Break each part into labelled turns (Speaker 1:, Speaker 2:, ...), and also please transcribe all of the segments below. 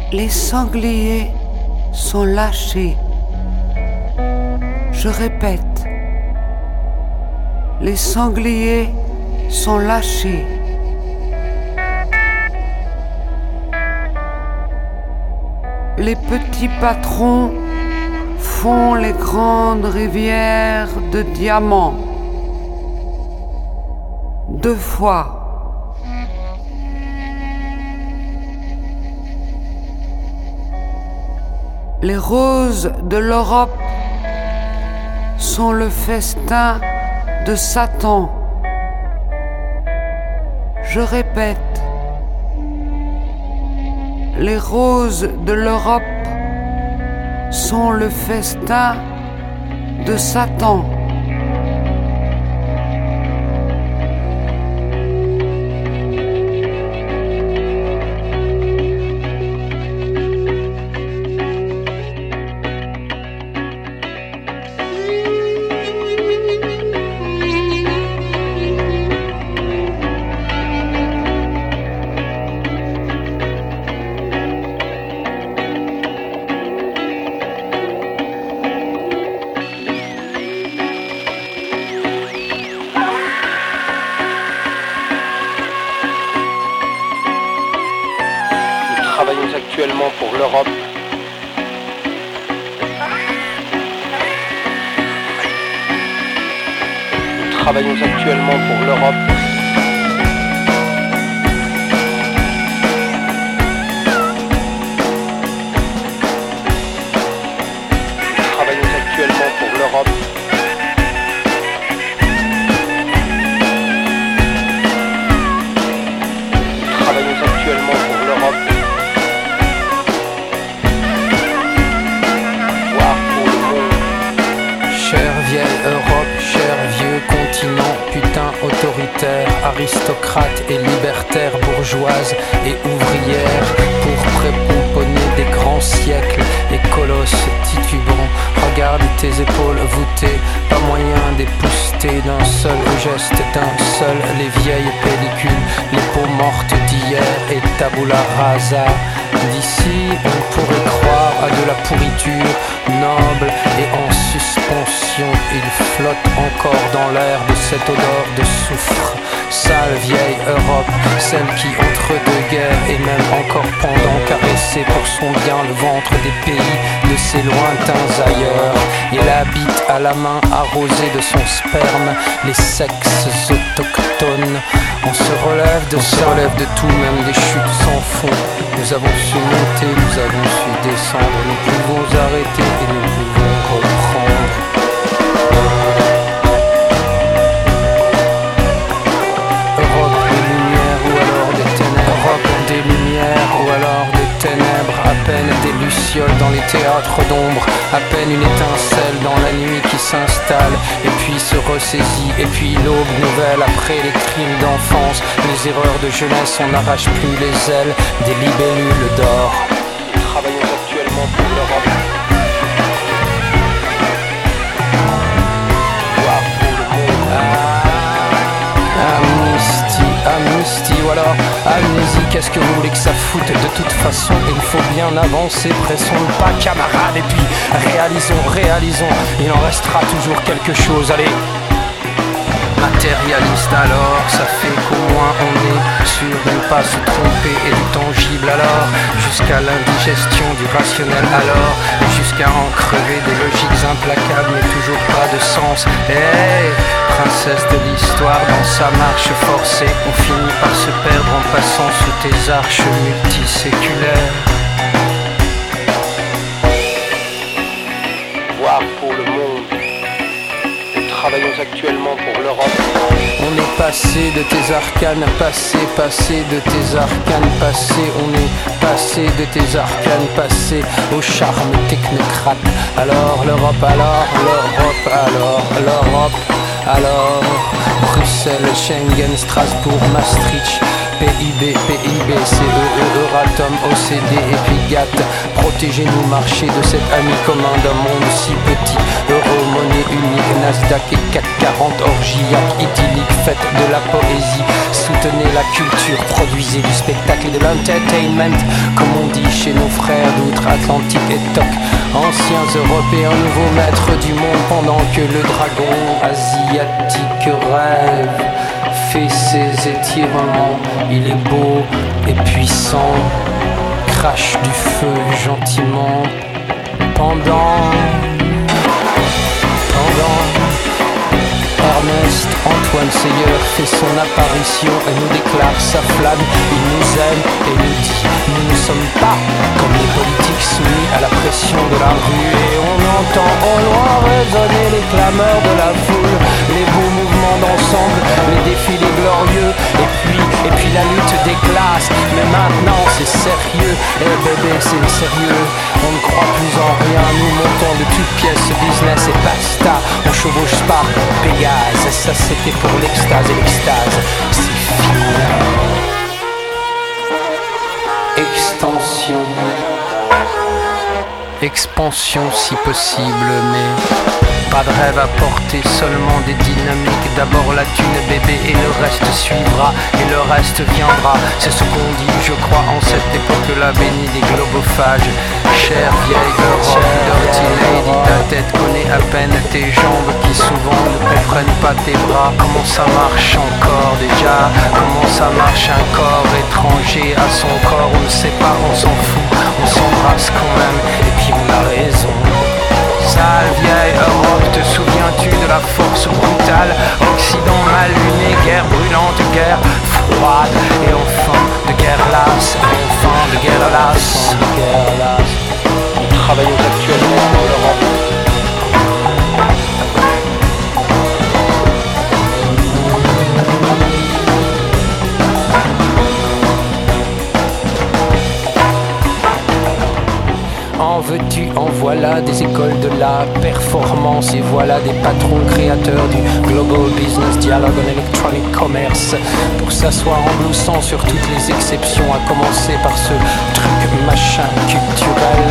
Speaker 1: Les sangliers sont lâchés. Je répète, les sangliers sont lâchés. Les petits patrons font les grandes rivières de diamants. 2 fois. Les roses de l'Europe sont le festin de Satan. Je répète, les roses de l'Europe sont le festin de Satan.
Speaker 2: Actuellement pour l'Europe. Nous travaillons actuellement pour l'Europe. Nous travaillons actuellement pour l'Europe. Nous travaillons actuellement pour l'Europe.
Speaker 3: Chère vieille Europe, cher vieux continent, putain autoritaire, aristocrate et libertaire, bourgeoise et ouvrière, pour prépomponner des grands siècles et colosses titubants. Regarde tes épaules voûtées, pas moyen d'épousseter d'un seul geste, d'un seul les vieilles pellicules, les peaux mortes d'hier et tabula rasa. D'ici, on pourrait croire à de la pourriture noble et en suspension. Il flotte encore dans l'air de cette odeur de soufre. Sale vieille Europe, celle qui entre deux guerres et même encore pendant caressait pour son bien le ventre des pays de ses lointains ailleurs. Il habite à la main arrosée de son sperme les sexes autochtones. On se relève de tout, même des chutes sans fond. Nous avons su monter, nous avons su descendre. Nous pouvons arrêter et nous pouvons reprendre. Europe des lumières ou alors des ténèbres. Europe des lumières ou alors des ténèbres. À peine des lucioles dans les théâtres d'ombre. À peine une étincelle dans la nuit qui s'installe et puis se ressaisit. Et puis l'aube nouvelle après les crimes d'enfance, les erreurs de jeunesse, on n'arrache plus les ailes des libellules d'or.
Speaker 2: Nous travaillons actuellement pour l'Europe.
Speaker 3: Amnistie ou alors amnésie, qu'est-ce que vous voulez que ça foute? De toute façon, il faut bien avancer, pressons le pas camarades. Et puis réalisons, il en restera toujours quelque chose, allez. Matérialiste alors, ça fait qu'au moins on est sûr de ne pas se tromper et du tangible alors, jusqu'à l'indigestion du rationnel alors, jusqu'à en crever des logiques implacables mais toujours pas de sens. Hey, princesse de l'histoire dans sa marche forcée, on finit par se perdre en passant sous tes arches multiséculaires.
Speaker 2: Voir pour le monde. Nous travaillons actuellement pour l'Europe.
Speaker 3: On est passé de tes arcanes, passé de tes arcanes, passé. On est passé de tes arcanes, passé au charme technocrate. Alors l'Europe, alors Bruxelles, Schengen, Strasbourg, Maastricht, PIB, CEE, Euratom, OCD et puis GATT. Protégez-nous, marchez de cet ami commun d'un monde si petit. Euro monnaie unique, Nasdaq et 440, orgiaque, idyllique, faites de la poésie, soutenez la culture, produisez du spectacle et de l'entertainment, comme on dit chez nos frères d'outre-Atlantique et Toc, anciens Européens, nouveaux maîtres du monde, pendant que le dragon asiatique rêve, fait ses étirements, il est beau et puissant, crache du feu gentiment, pendant Ernest Antoine Seyer fait son apparition et nous déclare sa flamme, il nous aime et nous dit nous ne sommes pas comme les politiques soumis à la pression de la rue, et on entend au loin résonner les clameurs de la foule, les beaux mouvements d'ensemble, les défilés glorieux, et puis la lutte des classes, mais maintenant c'est sérieux, et bébé c'est sérieux, on ne croit plus en rien, nous montons de toutes pièces, business et basta, on chevauche pas Pégase, ça c'était pour l'extase, et l'extase c'est fini. Extension, expansion si possible, mais pas de rêve à porter, seulement des dynamiques. D'abord la thune bébé et le reste suivra, et le reste viendra. C'est ce qu'on dit, je crois, en cette époque-là bénie des globophages. Chère vieille Europe, dirty lady, ta tête connaît à peine tes jambes qui souvent ne comprennent pas tes bras. Comment ça marche encore déjà? Comment ça marche un corps étranger à son corps? On ne sait pas, on s'en fout, on s'embrasse quand même, et puis on a raison. Sale vieille Europe, te souviens-tu de la force brutale? Occident mal luné, guerre brûlante, guerre froide, et enfin de guerre lasse, enfin de guerre lasse.
Speaker 2: Nous travaillons actuellement pour l'Europe.
Speaker 3: En veux-tu, en voilà des écoles de la performance, et voilà des patrons créateurs du Global Business Dialogue en Electronic Commerce, pour s'asseoir en bloussant sur toutes les exceptions, à commencer par ce truc machin culturel.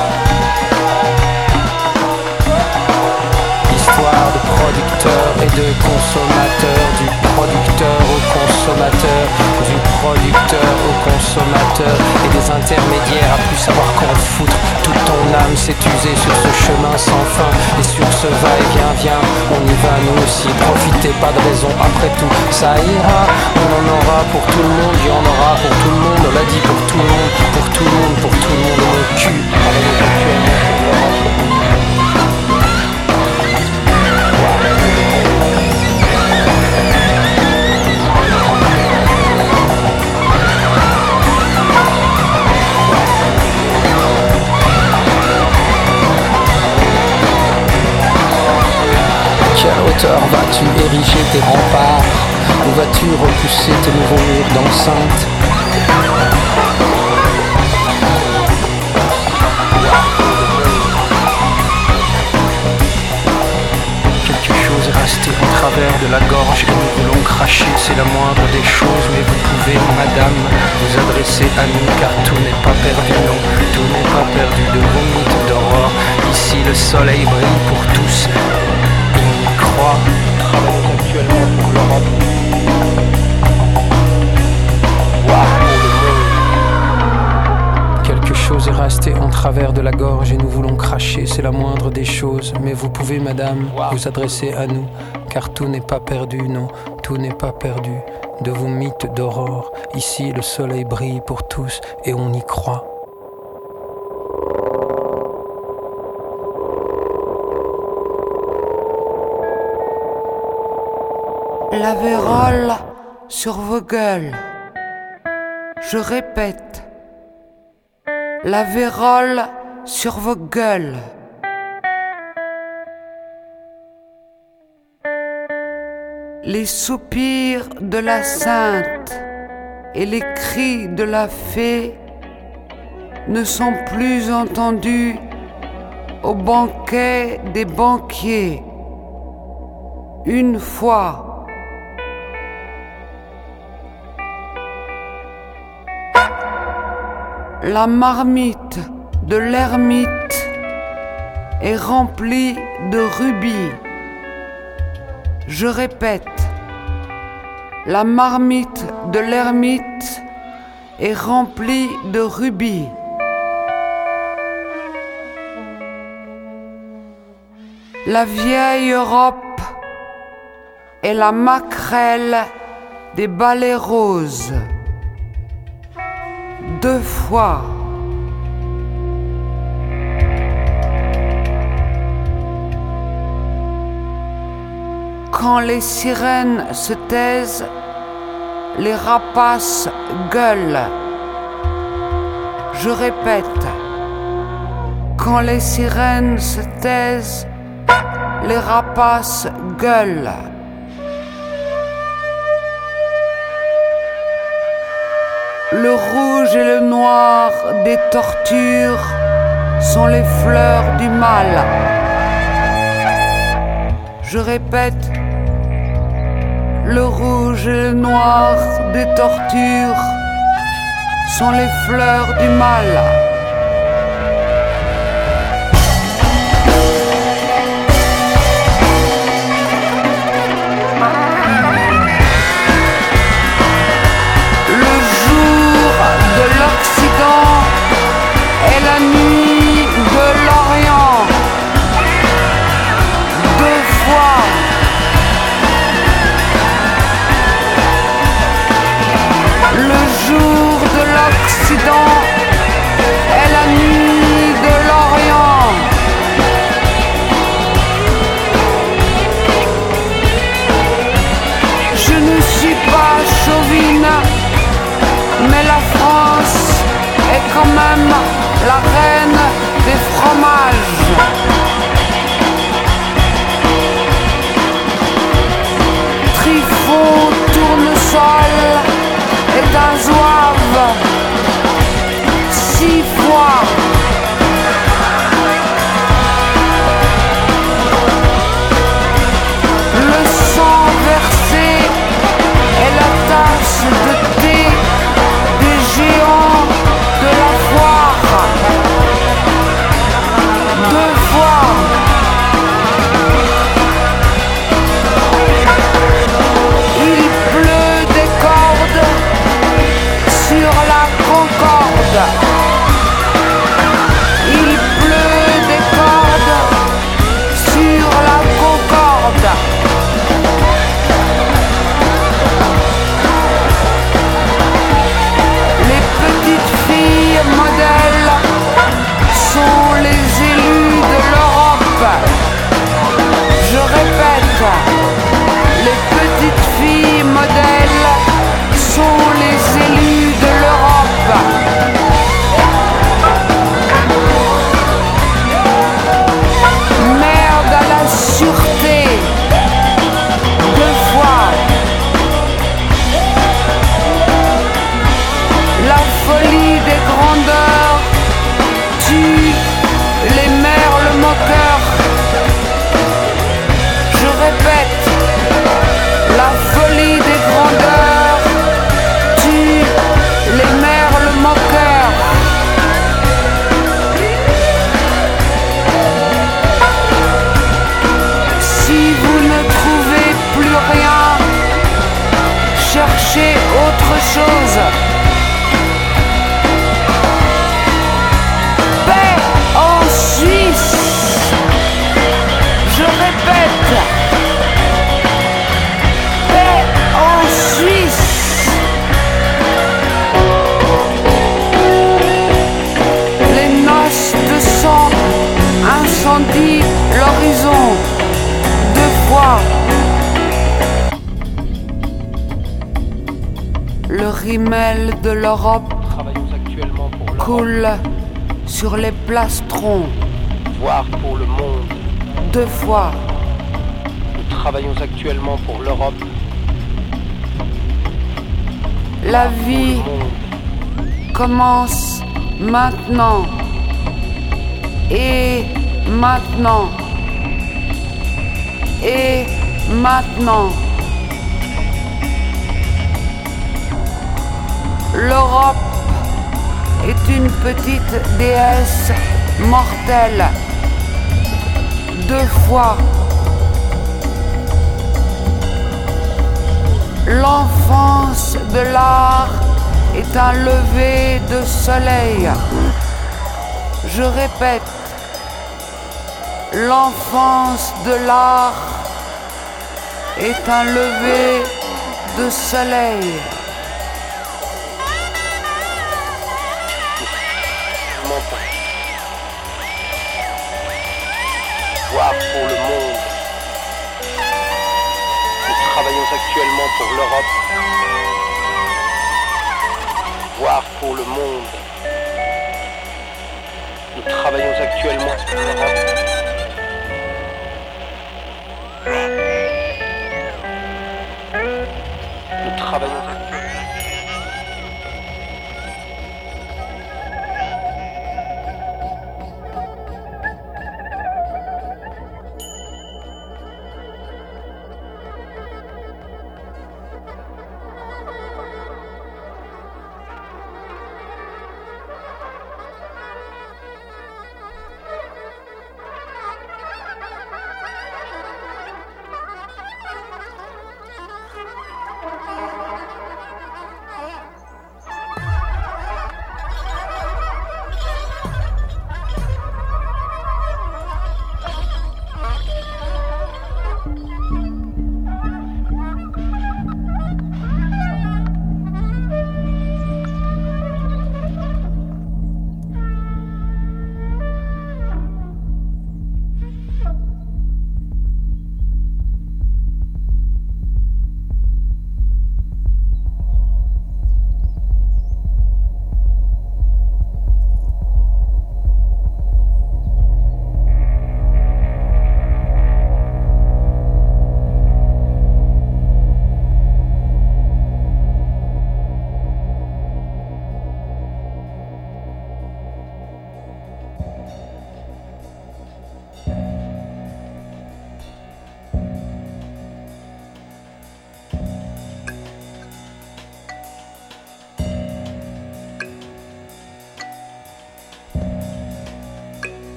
Speaker 3: Histoire de producteurs et de consommateurs, du producteur au consommateur, du producteur au consommateur, et des intermédiaires à plus savoir qu'en foutre. Toute ton âme s'est usée sur ce chemin sans fin, et sur ce va-et-vient, on y va nous aussi. Profitez, pas de raison, après tout ça ira. On en aura pour tout le monde, il y en aura pour tout le monde. On l'a dit pour tout le monde, pour tout le monde, pour tout le monde. Mon cul, travaillons actuellement pour l'Europe. Vas-tu ériger tes remparts, ou vas-tu repousser tes nouveaux murs d'enceinte? Quelque chose est resté en travers de la gorge et nous voulons cracher, c'est la moindre des choses, mais vous pouvez, madame, vous adresser à nous, car tout n'est pas perdu, non, tout n'est pas perdu de vos mythes d'aurore. Ici le soleil brille pour tous, et on y croit.
Speaker 2: Travaillons actuellement pour l'Europe.
Speaker 3: Quelque chose est resté en travers de la gorge et nous voulons cracher, c'est la moindre des choses. Mais vous pouvez, madame, vous adresser à nous, car tout n'est pas perdu, non, tout n'est pas perdu. De vos mythes d'aurore, ici le soleil brille pour tous et on y croit.
Speaker 1: La vérole sur vos gueules. Je répète, la vérole sur vos gueules. Les soupirs de la sainte et les cris de la fée ne sont plus entendus au banquet des banquiers. Une fois, la marmite de l'ermite est remplie de rubis. Je répète, la marmite de l'ermite est remplie de rubis. La vieille Europe est la maquerelle des balais roses. 2 fois. Quand les sirènes se taisent, les rapaces gueulent. Je répète, quand les sirènes se taisent, les rapaces gueulent. Le rouge et le noir des tortures sont les fleurs du mal. Je répète, le rouge et le noir des tortures sont les fleurs du mal. L'Occident et la nuit de l'Orient. 2 fois. Le jour de l'Occident et la nuit de l'Orient. Je ne suis pas chauvine, mais la France est quand même la reine des fromages. Trifon, tournesol et un zouave. 6 fois. Le sang versé et la tasse de thé des géants de la foire. 2 fois. Il pleut des cordes sur la Concorde. Il pleut des cordes sur la Concorde. Les petites filles modèles sont les élus de l'Europe. Je répète, les petites filles modèles sont les élus de l'Europe. Merde à la sûreté. 2 fois. La folie des grandeurs tue les merles moqueurs. Je répète, la folie des grandeurs tue les merles moqueurs. Si vous ne trouvez plus rien, cherchez autre chose. Paix en Suisse. Je répète, paix en Suisse. Les noces de sang incendient l'horizon. 2 fois. Le rimel de l'Europe
Speaker 2: Travaillons actuellement pour l'Europe,
Speaker 1: coule sur les plastrons.
Speaker 2: voire pour le monde.
Speaker 1: 2 fois.
Speaker 2: Nous travaillons actuellement pour l'Europe,
Speaker 1: La vie
Speaker 2: pour le monde.
Speaker 1: commence maintenant. Et maintenant. Et maintenant. L'Europe est une petite déesse mortelle. 2 fois. L'enfance de l'art est un lever de soleil. Je répète, l'enfance de l'art est un lever de soleil.
Speaker 2: Voir pour le monde. Nous travaillons actuellement pour l'Europe. Voir pour le monde. Nous travaillons actuellement pour l'Europe. Nous travaillons actuellement.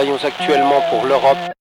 Speaker 2: travaillons actuellement pour l'Europe.